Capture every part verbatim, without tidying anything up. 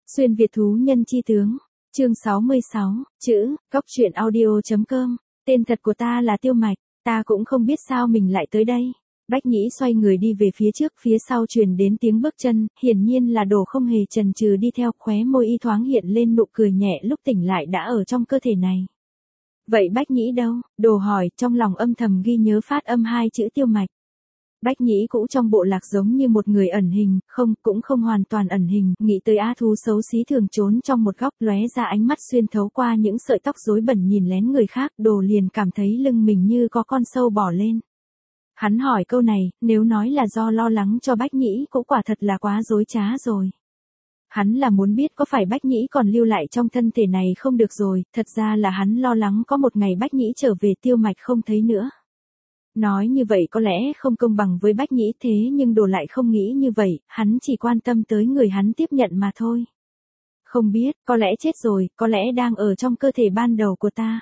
Xuyên Việt thú nhân chi tướng, chương sáu mươi sáu, chữ, góc truyện audio.com, tên thật của ta là Tiêu Mạch, ta cũng không biết sao mình lại tới đây. Bách Nhĩ xoay người đi về phía trước, phía sau truyền đến tiếng bước chân, hiển nhiên là Đồ không hề chần chừ đi theo, khóe môi y thoáng hiện lên nụ cười nhẹ, lúc tỉnh lại đã ở trong cơ thể này. Vậy Bách Nhĩ đâu? Đồ hỏi, trong lòng âm thầm ghi nhớ phát âm hai chữ Tiêu Mạch. Bách Nhĩ cũ trong bộ lạc giống như một người ẩn hình, không, cũng không hoàn toàn ẩn hình, nghĩ tới á thú xấu xí thường trốn trong một góc, lóe ra ánh mắt xuyên thấu qua những sợi tóc rối bẩn nhìn lén người khác, Đồ liền cảm thấy lưng mình như có con sâu bò lên. Hắn hỏi câu này, nếu nói là do lo lắng cho Bách Nhĩ cũng quả thật là quá dối trá rồi. Hắn là muốn biết có phải Bách Nhĩ còn lưu lại trong thân thể này không được rồi, thật ra là hắn lo lắng có một ngày Bách Nhĩ trở về Tiêu Mạch không thấy nữa. Nói như vậy có lẽ không công bằng với Bách Nhĩ, thế nhưng Đồ lại không nghĩ như vậy, hắn chỉ quan tâm tới người hắn tiếp nhận mà thôi. Không biết, có lẽ chết rồi, có lẽ đang ở trong cơ thể ban đầu của ta.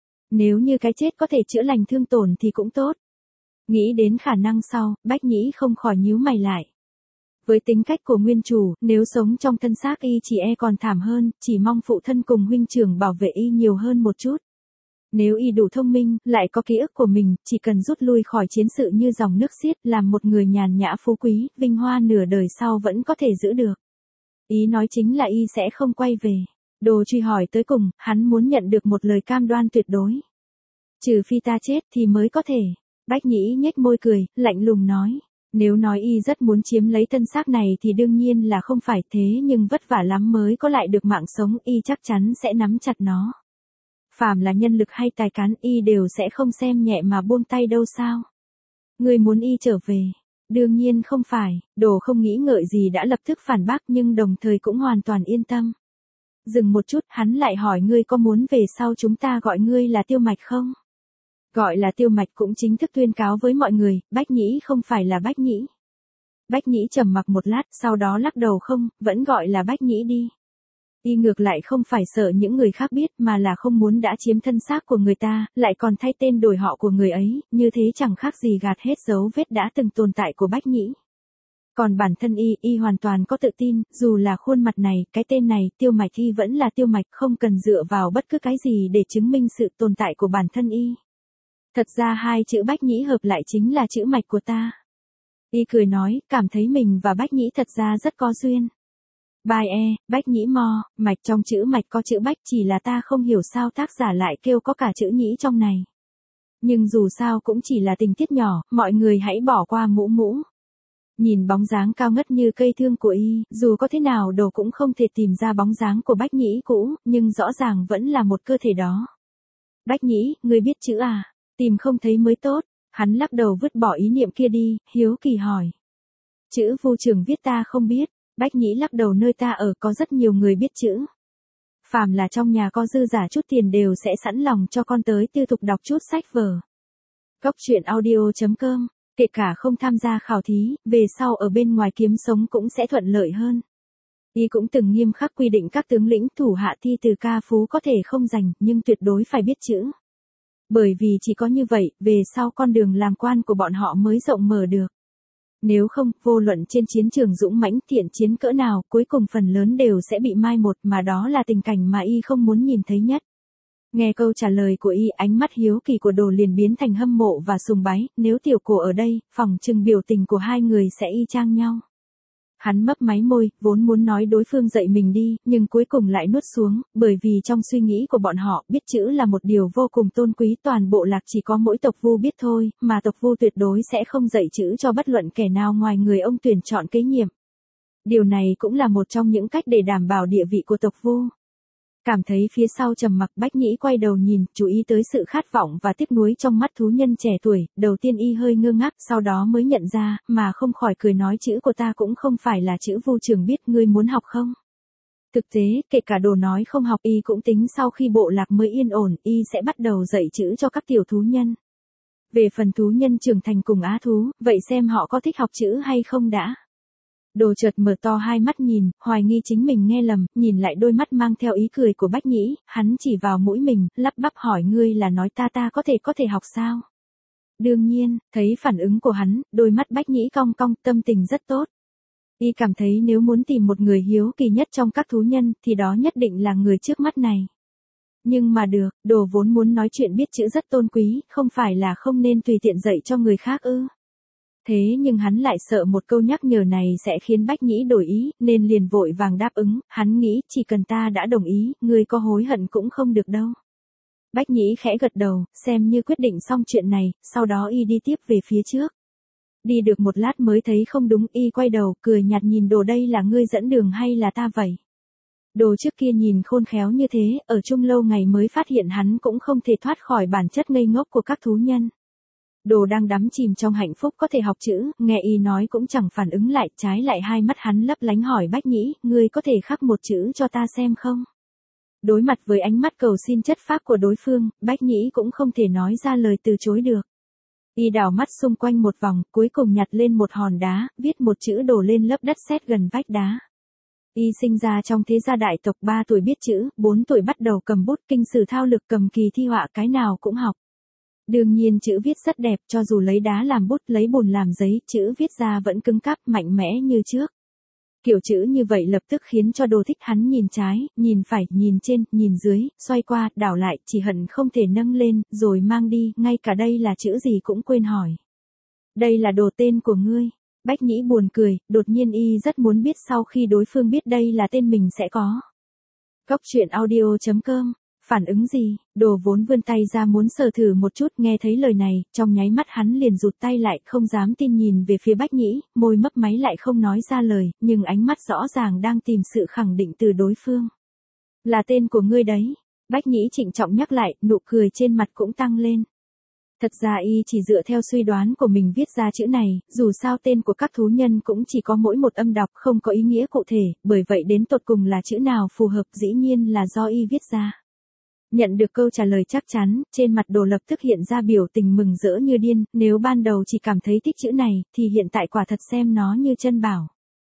Nếu như cái chết có thể chữa lành thương tổn thì cũng tốt. Nghĩ đến khả năng sau, Bách Nhĩ không khỏi nhíu mày lại. Với tính cách của nguyên chủ, nếu sống trong thân xác y chỉ e còn thảm hơn, chỉ mong phụ thân cùng huynh trưởng bảo vệ y nhiều hơn một chút. Nếu y đủ thông minh, lại có ký ức của mình, chỉ cần rút lui khỏi chiến sự như dòng nước xiết, làm một người nhàn nhã phú quý, vinh hoa nửa đời sau vẫn có thể giữ được. Ý nói chính là y sẽ không quay về. Đồ truy hỏi tới cùng, hắn muốn nhận được một lời cam đoan tuyệt đối. Trừ phi ta chết thì mới có thể. Bách Nhĩ nhếch môi cười, lạnh lùng nói. Nếu nói y rất muốn chiếm lấy thân xác này thì đương nhiên là không phải, thế nhưng vất vả lắm mới có lại được mạng sống, y chắc chắn sẽ nắm chặt nó. Phàm là nhân lực hay tài cán y đều sẽ không xem nhẹ mà buông tay đâu sao. Người muốn y trở về. Đương nhiên không phải, Đồ không nghĩ ngợi gì đã lập tức phản bác nhưng đồng thời cũng hoàn toàn yên tâm. Dừng một chút, hắn lại hỏi ngươi có muốn về sau chúng ta gọi ngươi là Tiêu Mạch không? Gọi là Tiêu Mạch cũng chính thức tuyên cáo với mọi người, Bách Nhĩ không phải là Bách Nhĩ. Bách Nhĩ trầm mặc một lát, sau đó lắc đầu không, vẫn gọi là Bách Nhĩ đi. Y ngược lại không phải sợ những người khác biết mà là không muốn đã chiếm thân xác của người ta, lại còn thay tên đổi họ của người ấy, như thế chẳng khác gì gạt hết dấu vết đã từng tồn tại của Bách Nhĩ. Còn bản thân y, y hoàn toàn có tự tin, dù là khuôn mặt này, cái tên này, Tiêu Mạch y vẫn là Tiêu Mạch, không cần dựa vào bất cứ cái gì để chứng minh sự tồn tại của bản thân y. Thật ra hai chữ Bách Nhĩ hợp lại chính là chữ Mạch của ta. Y cười nói, cảm thấy mình và Bách Nhĩ thật ra rất có duyên. Bài e, Bách Nhĩ mo, Mạch, trong chữ Mạch có chữ Bách, chỉ là ta không hiểu sao tác giả lại kêu có cả chữ Nhĩ trong này. Nhưng dù sao cũng chỉ là tình tiết nhỏ, mọi người hãy bỏ qua mũ mũ. Nhìn bóng dáng cao ngất như cây thương của y, dù có thế nào Đồ cũng không thể tìm ra bóng dáng của Bách Nhĩ cũ, nhưng rõ ràng vẫn là một cơ thể đó. Bách Nhĩ, ngươi biết chữ à? Tìm không thấy mới tốt. Hắn lắc đầu vứt bỏ ý niệm kia đi, hiếu kỳ hỏi. Chữ Vu Trường viết ta không biết. Bách Nhĩ lắc đầu, nơi ta ở có rất nhiều người biết chữ. Phàm là trong nhà có dư giả chút tiền đều sẽ sẵn lòng cho con tới tư thục đọc chút sách vở. Góc truyện audio.com, kể cả không tham gia khảo thí, về sau ở bên ngoài kiếm sống cũng sẽ thuận lợi hơn. Y cũng từng nghiêm khắc quy định các tướng lĩnh thủ hạ thi từ ca phú có thể không dành, nhưng tuyệt đối phải biết chữ. Bởi vì chỉ có như vậy, về sau con đường làm quan của bọn họ mới rộng mở được. Nếu không, vô luận trên chiến trường dũng mãnh thiện chiến cỡ nào, cuối cùng phần lớn đều sẽ bị mai một, mà đó là tình cảnh mà y không muốn nhìn thấy nhất. Nghe câu trả lời của y, ánh mắt hiếu kỳ của Đồ liền biến thành hâm mộ và sùng bái, nếu Tiểu Cổ ở đây, phỏng chừng biểu tình của hai người sẽ y chang nhau. Hắn mấp máy môi, vốn muốn nói đối phương dạy mình đi, nhưng cuối cùng lại nuốt xuống, bởi vì trong suy nghĩ của bọn họ, biết chữ là một điều vô cùng tôn quý, toàn bộ lạc chỉ có mỗi tộc Vu biết thôi, mà tộc Vu tuyệt đối sẽ không dạy chữ cho bất luận kẻ nào ngoài người ông tuyển chọn kế nhiệm. Điều này cũng là một trong những cách để đảm bảo địa vị của tộc Vu. Cảm thấy phía sau trầm mặc, Bách Nhĩ quay đầu nhìn, chú ý tới sự khát vọng và tiếc nuối trong mắt thú nhân trẻ tuổi, đầu tiên y hơi ngơ ngác, sau đó mới nhận ra, mà không khỏi cười nói chữ của ta cũng không phải là chữ Vu Trường biết, ngươi muốn học không? Thực tế, kể cả Đồ nói không học y cũng tính sau khi bộ lạc mới yên ổn, y sẽ bắt đầu dạy chữ cho các tiểu thú nhân. Về phần thú nhân trưởng thành cùng á thú, vậy xem họ có thích học chữ hay không đã. Đồ chợt mở to hai mắt nhìn, hoài nghi chính mình nghe lầm, nhìn lại đôi mắt mang theo ý cười của Bách Nhĩ, hắn chỉ vào mũi mình, lắp bắp hỏi ngươi là nói ta ta có thể có thể học sao? Đương nhiên, thấy phản ứng của hắn, đôi mắt Bách Nhĩ cong cong, tâm tình rất tốt. Y cảm thấy nếu muốn tìm một người hiếu kỳ nhất trong các thú nhân, thì đó nhất định là người trước mắt này. Nhưng mà được, Đồ vốn muốn nói chuyện biết chữ rất tôn quý, không phải là không nên tùy tiện dạy cho người khác ư. Thế nhưng hắn lại sợ một câu nhắc nhở này sẽ khiến Bách Nhĩ đổi ý, nên liền vội vàng đáp ứng, hắn nghĩ chỉ cần ta đã đồng ý, ngươi có hối hận cũng không được đâu. Bách Nhĩ khẽ gật đầu, xem như quyết định xong chuyện này, sau đó y đi tiếp về phía trước. Đi được một lát mới thấy không đúng, y quay đầu, cười nhạt nhìn Đồ, đây là ngươi dẫn đường hay là ta vậy? Đồ trước kia nhìn khôn khéo như thế, ở chung lâu ngày mới phát hiện hắn cũng không thể thoát khỏi bản chất ngây ngốc của các thú nhân. Đồ đang đắm chìm trong hạnh phúc có thể học chữ, nghe y nói cũng chẳng phản ứng lại, trái lại hai mắt hắn lấp lánh hỏi Bách Nhĩ, ngươi có thể khắc một chữ cho ta xem không? Đối mặt với ánh mắt cầu xin chất phác của đối phương, Bách Nhĩ cũng không thể nói ra lời từ chối được. Y đảo mắt xung quanh một vòng, cuối cùng nhặt lên một hòn đá, viết một chữ đổ lên lớp đất sét gần vách đá. Y sinh ra trong thế gia đại tộc, ba tuổi biết chữ, bốn tuổi bắt đầu cầm bút, kinh sử thao lược, cầm kỳ thi họa, cái nào cũng học. Đương nhiên chữ viết rất đẹp, cho dù lấy đá làm bút, lấy bùn làm giấy, chữ viết ra vẫn cứng cáp, mạnh mẽ như trước. Kiểu chữ như vậy lập tức khiến cho Đồ thích, hắn nhìn trái, nhìn phải, nhìn trên, nhìn dưới, xoay qua, đảo lại, chỉ hận không thể nâng lên, rồi mang đi, ngay cả đây là chữ gì cũng quên hỏi. Đây là Đồ tên của ngươi. Bách Nhĩ buồn cười, đột nhiên y rất muốn biết sau khi đối phương biết đây là tên mình sẽ có. Góc truyện audio chấm com, phản ứng gì? Đồ vốn vươn tay ra muốn sờ thử một chút, nghe thấy lời này, trong nháy mắt hắn liền rụt tay lại, không dám tin nhìn về phía Bách Nhĩ, môi mấp máy lại không nói ra lời, nhưng ánh mắt rõ ràng đang tìm sự khẳng định từ đối phương. Là tên của ngươi đấy. Bách Nhĩ trịnh trọng nhắc lại, nụ cười trên mặt cũng tăng lên. Thật ra y chỉ dựa theo suy đoán của mình viết ra chữ này, dù sao tên của các thú nhân cũng chỉ có mỗi một âm đọc, không có ý nghĩa cụ thể, bởi vậy đến tột cùng là chữ nào phù hợp dĩ nhiên là do y viết ra. Nhận được câu trả lời chắc chắn, trên mặt Đồ lập tức hiện ra biểu tình mừng rỡ như điên, nếu ban đầu chỉ cảm thấy thích chữ này, thì hiện tại quả thật xem nó như chân bảo.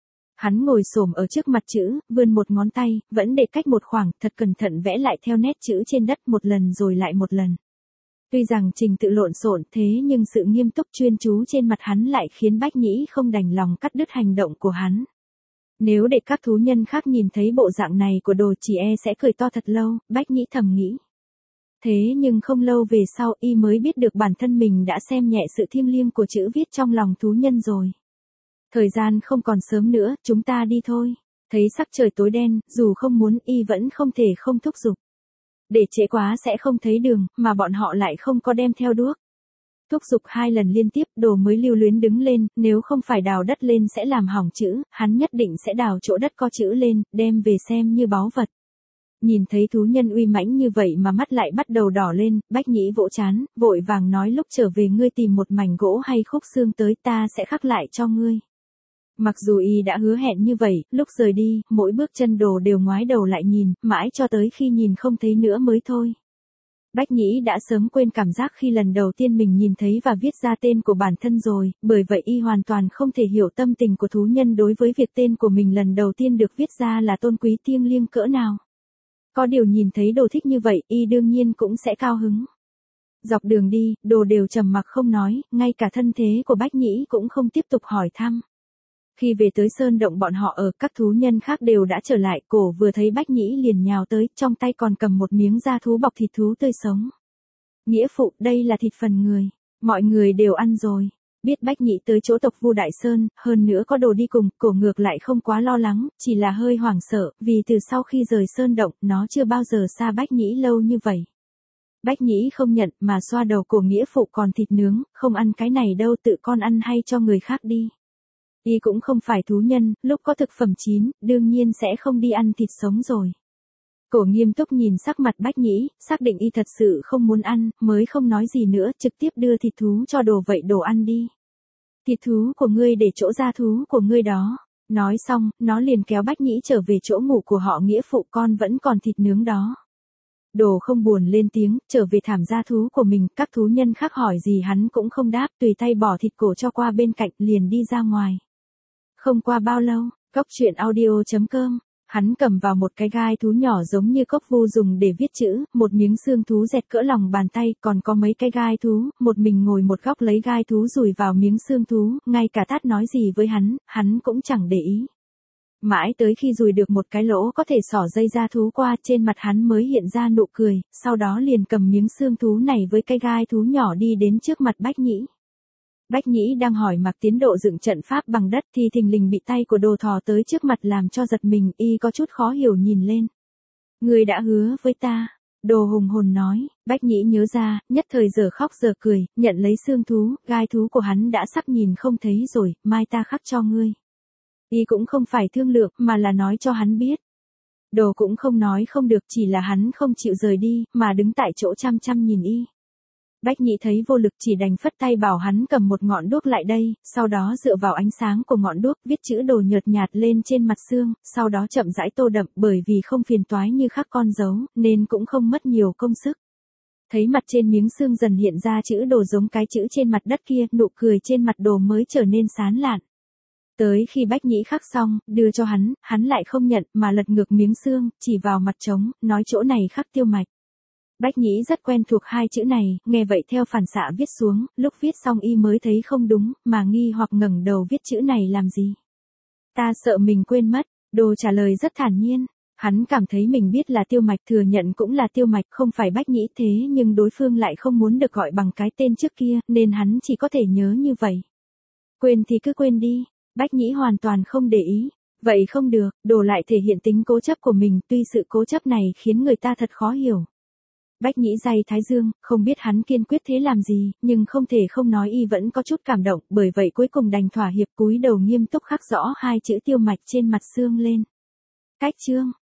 Hắn ngồi xổm ở trước mặt chữ, vươn một ngón tay, vẫn để cách một khoảng, thật cẩn thận vẽ lại theo nét chữ trên đất một lần rồi lại một lần. Tuy rằng trình tự lộn xộn thế nhưng sự nghiêm túc chuyên chú trên mặt hắn lại khiến Bách Nhĩ không đành lòng cắt đứt hành động của hắn. Nếu để các thú nhân khác nhìn thấy bộ dạng này của Đồ chỉ e sẽ cười to thật lâu, Bách Nhĩ thầm nghĩ. Thế nhưng không lâu về sau y mới biết được bản thân mình đã xem nhẹ sự thiêng liêng của chữ viết trong lòng thú nhân rồi. Thời gian không còn sớm nữa, chúng ta đi thôi. Thấy sắc trời tối đen, dù không muốn y vẫn không thể không thúc giục. Để trễ quá sẽ không thấy đường, mà bọn họ lại không có đem theo đuốc. Thúc giục hai lần liên tiếp, Đồ mới lưu luyến đứng lên, nếu không phải đào đất lên sẽ làm hỏng chữ, hắn nhất định sẽ đào chỗ đất có chữ lên, đem về xem như báu vật. Nhìn thấy thú nhân uy mãnh như vậy mà mắt lại bắt đầu đỏ lên, Bách Nhĩ vỗ trán, vội vàng nói lúc trở về ngươi tìm một mảnh gỗ hay khúc xương tới, ta sẽ khắc lại cho ngươi. Mặc dù y đã hứa hẹn như vậy, lúc rời đi, mỗi bước chân Đồ đều ngoái đầu lại nhìn, mãi cho tới khi nhìn không thấy nữa mới thôi. Bách Nhĩ đã sớm quên cảm giác khi lần đầu tiên mình nhìn thấy và viết ra tên của bản thân rồi, bởi vậy y hoàn toàn không thể hiểu tâm tình của thú nhân đối với việc tên của mình lần đầu tiên được viết ra là tôn quý thiêng liêng cỡ nào. Có điều nhìn thấy Đồ thích như vậy, y đương nhiên cũng sẽ cao hứng. Dọc đường đi, Đồ đều trầm mặc không nói, ngay cả thân thế của Bách Nhĩ cũng không tiếp tục hỏi thăm. Khi về tới sơn động bọn họ ở, các thú nhân khác đều đã trở lại, cổ vừa thấy Bách Nhĩ liền nhào tới, trong tay còn cầm một miếng da thú bọc thịt thú tươi sống. Nghĩa phụ, đây là thịt phần người, mọi người đều ăn rồi. Biết Bách Nhĩ tới chỗ tộc Vu Đại Sơn, hơn nữa có Đồ đi cùng, cổ ngược lại không quá lo lắng, chỉ là hơi hoảng sợ, vì từ sau khi rời sơn động, nó chưa bao giờ xa Bách Nhĩ lâu như vậy. Bách Nhĩ không nhận, mà xoa đầu cổ, nghĩa phụ còn thịt nướng, không ăn cái này đâu, tự con ăn hay cho người khác đi. Y cũng không phải thú nhân, lúc có thực phẩm chín, đương nhiên sẽ không đi ăn thịt sống rồi. Cổ nghiêm túc nhìn sắc mặt Bách Nhĩ, xác định y thật sự không muốn ăn, mới không nói gì nữa, trực tiếp đưa thịt thú cho Đồ, vậy Đồ ăn đi. Thịt thú của ngươi để chỗ da thú của ngươi đó. Nói xong, nó liền kéo Bách Nhĩ trở về chỗ ngủ của họ, nghĩa phụ con vẫn còn thịt nướng đó. Đồ không buồn lên tiếng, trở về thảm da thú của mình, các thú nhân khác hỏi gì hắn cũng không đáp, tùy tay bỏ thịt cổ cho qua bên cạnh, liền đi ra ngoài. Không qua bao lâu, góc truyện audio chấm com Hắn cầm vào một cái gai thú nhỏ giống như cốc vu dùng để viết chữ, một miếng xương thú dẹt cỡ lòng bàn tay, còn có mấy cái gai thú, một mình ngồi một góc lấy gai thú rùi vào miếng xương thú, ngay cả Tát nói gì với hắn, hắn cũng chẳng để ý. Mãi tới khi rùi được một cái lỗ có thể xỏ dây da thú qua, trên mặt hắn mới hiện ra nụ cười, sau đó liền cầm miếng xương thú này với cái gai thú nhỏ đi đến trước mặt Bách Nhĩ. Bách Nhĩ đang hỏi Mạc Tiến Độ dựng trận pháp bằng đất thì thình lình bị tay của Đồ thò tới trước mặt làm cho giật mình, y có chút khó hiểu nhìn lên. Ngươi đã hứa với ta. Đồ hùng hồn nói. Bách Nhĩ nhớ ra, nhất thời giờ khóc giờ cười, nhận lấy xương thú, gai thú của hắn đã sắp nhìn không thấy rồi, mai ta khắc cho ngươi. Y cũng không phải thương lượng mà là nói cho hắn biết. Đồ cũng không nói không được, chỉ là hắn không chịu rời đi, mà đứng tại chỗ chăm chăm nhìn y. Bách Nhĩ thấy vô lực chỉ đành phất tay bảo hắn cầm một ngọn đuốc lại đây, sau đó dựa vào ánh sáng của ngọn đuốc viết chữ Đồ nhợt nhạt lên trên mặt xương, sau đó chậm rãi tô đậm, bởi vì không phiền toái như khắc con dấu, nên cũng không mất nhiều công sức. Thấy mặt trên miếng xương dần hiện ra chữ Đồ giống cái chữ trên mặt đất kia, nụ cười trên mặt Đồ mới trở nên sán lạn. Tới khi Bách Nhĩ khắc xong, đưa cho hắn, hắn lại không nhận mà lật ngược miếng xương, chỉ vào mặt trống, nói chỗ này khắc Tiêu Mạch. Bách Nhĩ rất quen thuộc hai chữ này, nghe vậy theo phản xạ viết xuống, lúc viết xong y mới thấy không đúng, mà nghi hoặc ngẩng đầu viết chữ này làm gì. Ta sợ mình quên mất, Đồ trả lời rất thản nhiên. Hắn cảm thấy mình biết là Tiêu Mạch, thừa nhận cũng là Tiêu Mạch, không phải Bách Nhĩ, thế nhưng đối phương lại không muốn được gọi bằng cái tên trước kia, nên hắn chỉ có thể nhớ như vậy. Quên thì cứ quên đi. Bách Nhĩ hoàn toàn không để ý. Vậy không được, Đồ lại thể hiện tính cố chấp của mình, tuy sự cố chấp này khiến người ta thật khó hiểu. Bách Nhĩ day thái dương, không biết hắn kiên quyết thế làm gì, nhưng không thể không nói y vẫn có chút cảm động, bởi vậy cuối cùng đành thỏa hiệp, cúi đầu nghiêm túc khắc rõ hai chữ Tiêu Mạch trên mặt xương lên. Cách chương